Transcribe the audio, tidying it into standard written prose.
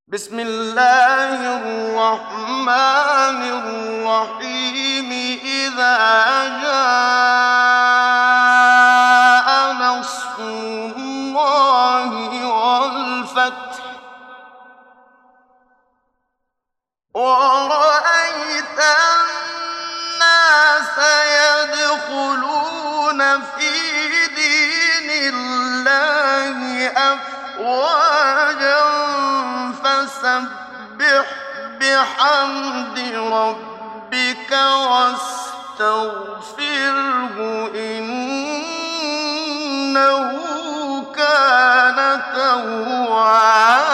بسم الله الرحمن الرحيم. إذا جاء نصر الله والفتح ورأيت الناس يدخلون في دين الله أفواجا فسبح بحمد ربك واستغفره إنه كان توابا.